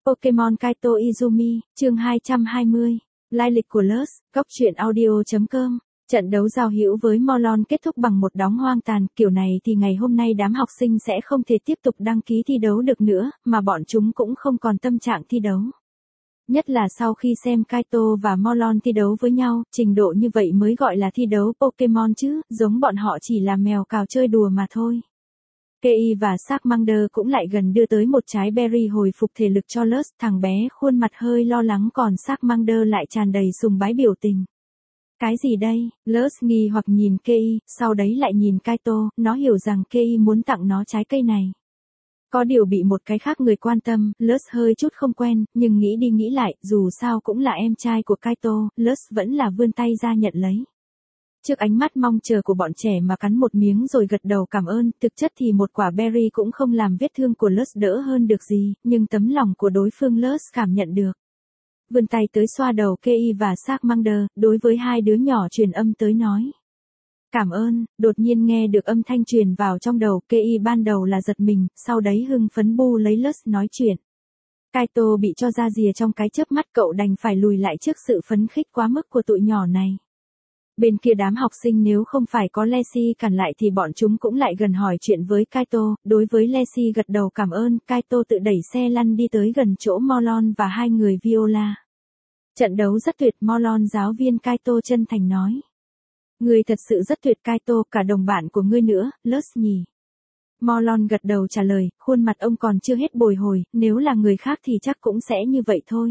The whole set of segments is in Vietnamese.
Pokemon Kaito Izumi, chương 220. Lai lịch của Luz, góc truyện audio.com. Trận đấu giao hữu với Molon kết thúc bằng một đóng hoang tàn, kiểu này thì ngày hôm nay đám học sinh sẽ không thể tiếp tục đăng ký thi đấu được nữa, mà bọn chúng cũng không còn tâm trạng thi đấu. Nhất là sau khi xem Kaito và Molon thi đấu với nhau, trình độ như vậy mới gọi là thi đấu Pokemon chứ, giống bọn họ chỉ là mèo cào chơi đùa mà thôi. Kei và Charmander cũng lại gần đưa tới một trái berry hồi phục thể lực cho Luz, thằng bé khuôn mặt hơi lo lắng còn Charmander lại tràn đầy sùng bái biểu tình. Cái gì đây? Luz nghi hoặc nhìn Kei, sau đấy lại nhìn Kaito, nó hiểu rằng Kei muốn tặng nó trái cây này. Có điều bị một cái khác người quan tâm, Luz hơi chút không quen, nhưng nghĩ đi nghĩ lại, dù sao cũng là em trai của Kaito, Luz vẫn là vươn tay ra nhận lấy. Trước ánh mắt mong chờ của bọn trẻ mà cắn một miếng rồi gật đầu cảm ơn, thực chất thì một quả berry cũng không làm vết thương của Luz đỡ hơn được gì, nhưng tấm lòng của đối phương Luz cảm nhận được. Vươn tay tới xoa đầu Kei và Charmander, đối với hai đứa nhỏ truyền âm tới nói. Cảm ơn, đột nhiên nghe được âm thanh truyền vào trong đầu, Kei ban đầu là giật mình, sau đấy hưng phấn bu lấy Luz nói chuyện. Kaito bị cho ra rìa trong cái chớp mắt, cậu đành phải lùi lại trước sự phấn khích quá mức của tụi nhỏ này. Bên kia đám học sinh nếu không phải có Lexi cản lại thì bọn chúng cũng lại gần hỏi chuyện với Kaito, đối với Lexi gật đầu cảm ơn, Kaito tự đẩy xe lăn đi tới gần chỗ Molon và hai người Viola. Trận đấu rất tuyệt, Molon giáo viên Kaito chân thành nói. Ngươi thật sự rất tuyệt Kaito, cả đồng bạn của ngươi nữa, Luz nhỉ. Molon gật đầu trả lời, khuôn mặt ông còn chưa hết bồi hồi, nếu là người khác thì chắc cũng sẽ như vậy thôi.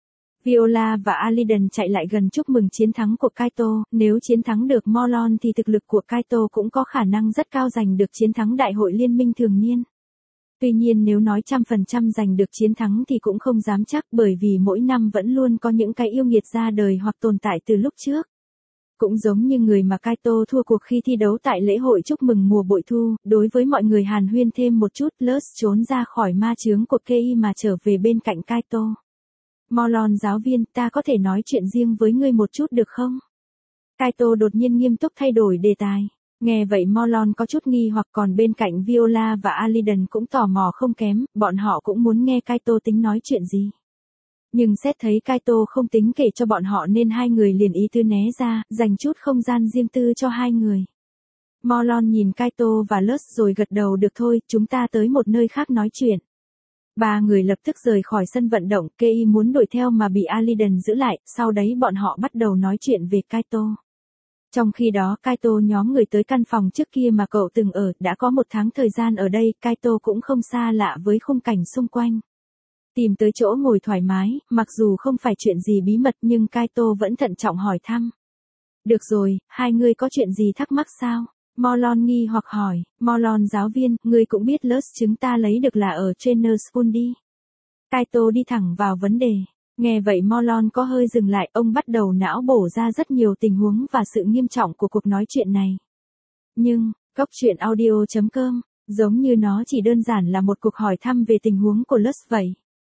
Viola và Aliden chạy lại gần chúc mừng chiến thắng của Kaito, nếu chiến thắng được Molon thì thực lực của Kaito cũng có khả năng rất cao giành được chiến thắng đại hội liên minh thường niên. Tuy nhiên nếu nói 100% giành được chiến thắng thì cũng không dám chắc, bởi vì mỗi năm vẫn luôn có những cái yêu nghiệt ra đời hoặc tồn tại từ lúc trước. Cũng giống như người mà Kaito thua cuộc khi thi đấu tại lễ hội chúc mừng mùa bội thu, đối với mọi người hàn huyên thêm một chút, Luz trốn ra khỏi ma chướng của Kei mà trở về bên cạnh Kaito. Molon giáo viên, ta có thể nói chuyện riêng với ngươi một chút được không? Kaito đột nhiên nghiêm túc thay đổi đề tài. Nghe vậy Molon có chút nghi hoặc, còn bên cạnh Viola và Aliden cũng tò mò không kém, bọn họ cũng muốn nghe Kaito tính nói chuyện gì. Nhưng xét thấy Kaito không tính kể cho bọn họ nên hai người liền ý tư né ra, dành chút không gian riêng tư cho hai người. Molon nhìn Kaito và Luz rồi gật đầu được thôi, chúng ta tới một nơi khác nói chuyện. Ba người lập tức rời khỏi sân vận động, Kei muốn đuổi theo mà bị Aliden giữ lại, sau đấy bọn họ bắt đầu nói chuyện về Kaito. Trong khi đó Kaito nhóm người tới căn phòng trước kia mà cậu từng ở, đã có một tháng thời gian ở đây, Kaito cũng không xa lạ với khung cảnh xung quanh. Tìm tới chỗ ngồi thoải mái, mặc dù không phải chuyện gì bí mật nhưng Kaito vẫn thận trọng hỏi thăm. Được rồi, hai người có chuyện gì thắc mắc sao? Molon nghi hoặc hỏi, Molon giáo viên, ngươi cũng biết Luz chúng ta lấy được là ở Trainer School đi. Kaito đi thẳng vào vấn đề. Nghe vậy Molon có hơi dừng lại, ông bắt đầu não bổ ra rất nhiều tình huống và sự nghiêm trọng của cuộc nói chuyện này. Nhưng, góc truyện audio.com, giống như nó chỉ đơn giản là một cuộc hỏi thăm về tình huống của Luz vậy.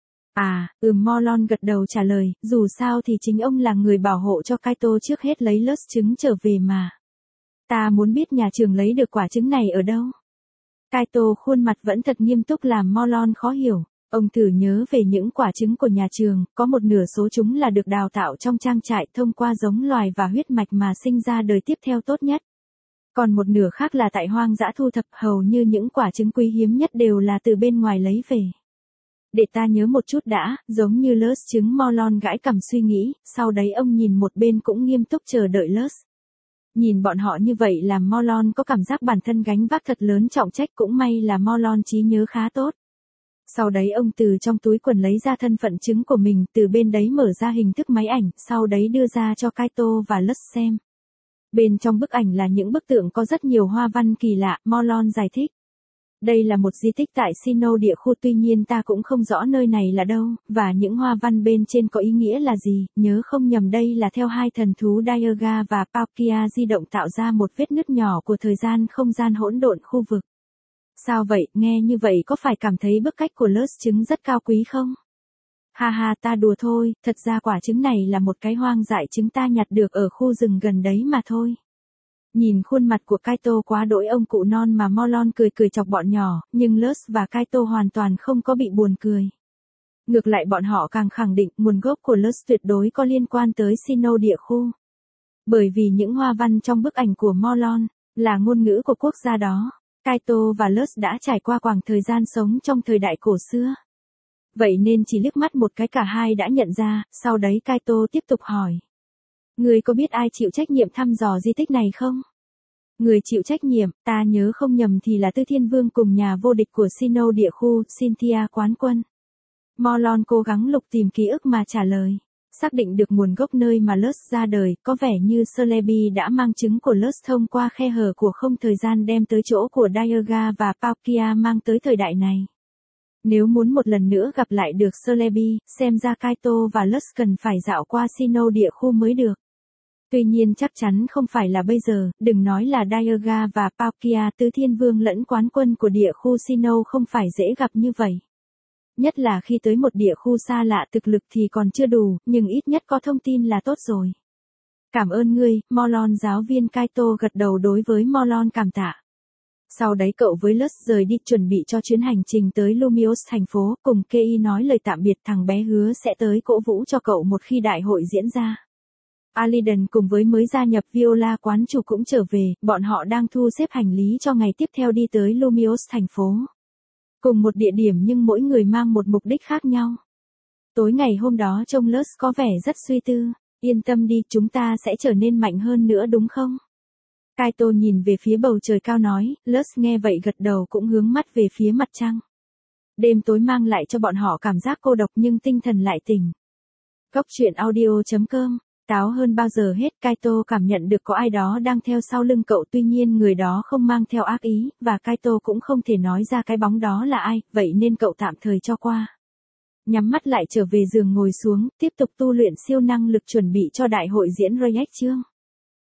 Molon gật đầu trả lời, dù sao thì chính ông là người bảo hộ cho Kaito trước hết lấy Luz trứng trở về mà. Ta muốn biết nhà trường lấy được quả trứng này ở đâu? Kaito khuôn mặt vẫn thật nghiêm túc làm Molon khó hiểu. Ông thử nhớ về những quả trứng của nhà trường, có một nửa số chúng là được đào tạo trong trang trại thông qua giống loài và huyết mạch mà sinh ra đời tiếp theo tốt nhất. Còn một nửa khác là tại hoang dã thu thập, hầu như những quả trứng quý hiếm nhất đều là từ bên ngoài lấy về. Để ta nhớ một chút đã, giống như Luz trứng. Molon gãi cằm suy nghĩ, sau đấy ông nhìn một bên cũng nghiêm túc chờ đợi Luz. Nhìn bọn họ như vậy làm Molon có cảm giác bản thân gánh vác thật lớn trọng trách, cũng may là Molon trí nhớ khá tốt. Sau đấy ông từ trong túi quần lấy ra thân phận chứng của mình, từ bên đấy mở ra hình thức máy ảnh, sau đấy đưa ra cho Kaito và Luz xem. Bên trong bức ảnh là những bức tượng có rất nhiều hoa văn kỳ lạ, Molon giải thích. Đây là một di tích tại Sinnoh địa khu, tuy nhiên ta cũng không rõ nơi này là đâu, và những hoa văn bên trên có ý nghĩa là gì, nhớ không nhầm đây là theo hai thần thú Dialga và Palkia di động tạo ra một vết nứt nhỏ của thời gian không gian hỗn độn khu vực. Sao vậy, nghe như vậy có phải cảm thấy bức cách của Luz trứng rất cao quý không? Ha ha, ta đùa thôi, thật ra quả trứng này là một cái hoang dại trứng ta nhặt được ở khu rừng gần đấy mà thôi. Nhìn khuôn mặt của Kaito quá đỗi ông cụ non mà Molon cười cười chọc bọn nhỏ, nhưng Luz và Kaito hoàn toàn không có bị buồn cười. Ngược lại bọn họ càng khẳng định nguồn gốc của Lust tuyệt đối có liên quan tới Sinnoh địa khu. Bởi vì những hoa văn trong bức ảnh của Morlon là ngôn ngữ của quốc gia đó. Kaito và Lust đã trải qua khoảng thời gian sống trong thời đại cổ xưa. Vậy nên chỉ liếc mắt một cái cả hai đã nhận ra, sau đấy Kaito tiếp tục hỏi. Người có biết ai chịu trách nhiệm thăm dò di tích này không? Người chịu trách nhiệm, ta nhớ không nhầm thì là Tư Thiên Vương cùng nhà vô địch của Sinnoh địa khu, Cynthia quán quân. Morlon cố gắng lục tìm ký ức mà trả lời. Xác định được nguồn gốc nơi mà Lust ra đời, có vẻ như Celebi đã mang trứng của Lust thông qua khe hở của không thời gian đem tới chỗ của Dialga và Palkia mang tới thời đại này. Nếu muốn một lần nữa gặp lại được Celebi, xem ra Kaito và Lust cần phải dạo qua Sinnoh địa khu mới được. Tuy nhiên chắc chắn không phải là bây giờ, đừng nói là Dialga và Palkia, Tứ Thiên Vương lẫn quán quân của địa khu Sinnoh không phải dễ gặp như vậy. Nhất là khi tới một địa khu xa lạ thực lực thì còn chưa đủ, nhưng ít nhất có thông tin là tốt rồi. Cảm ơn ngươi, Morlon giáo viên Kaito gật đầu đối với Morlon cảm tạ. Sau đấy cậu với Lust rời đi chuẩn bị cho chuyến hành trình tới Lumiose thành phố, cùng Kei nói lời tạm biệt thằng bé hứa sẽ tới cổ vũ cho cậu một khi đại hội diễn ra. Aliden cùng với mới gia nhập Viola quán chủ cũng trở về, bọn họ đang thu xếp hành lý cho ngày tiếp theo đi tới Lumiose thành phố. Cùng một địa điểm nhưng mỗi người mang một mục đích khác nhau. Tối ngày hôm đó trông Lust có vẻ rất suy tư, yên tâm đi chúng ta sẽ trở nên mạnh hơn nữa đúng không? Kaito nhìn về phía bầu trời cao nói, Lust nghe vậy gật đầu cũng hướng mắt về phía mặt trăng. Đêm tối mang lại cho bọn họ cảm giác cô độc nhưng tinh thần lại tỉnh. Góc truyện audio.com. Táo hơn bao giờ hết, Kaito cảm nhận được có ai đó đang theo sau lưng cậu, tuy nhiên người đó không mang theo ác ý, và Kaito cũng không thể nói ra cái bóng đó là ai, vậy nên cậu tạm thời cho qua. Nhắm mắt lại trở về giường ngồi xuống, tiếp tục tu luyện siêu năng lực chuẩn bị cho đại hội diễn React chương.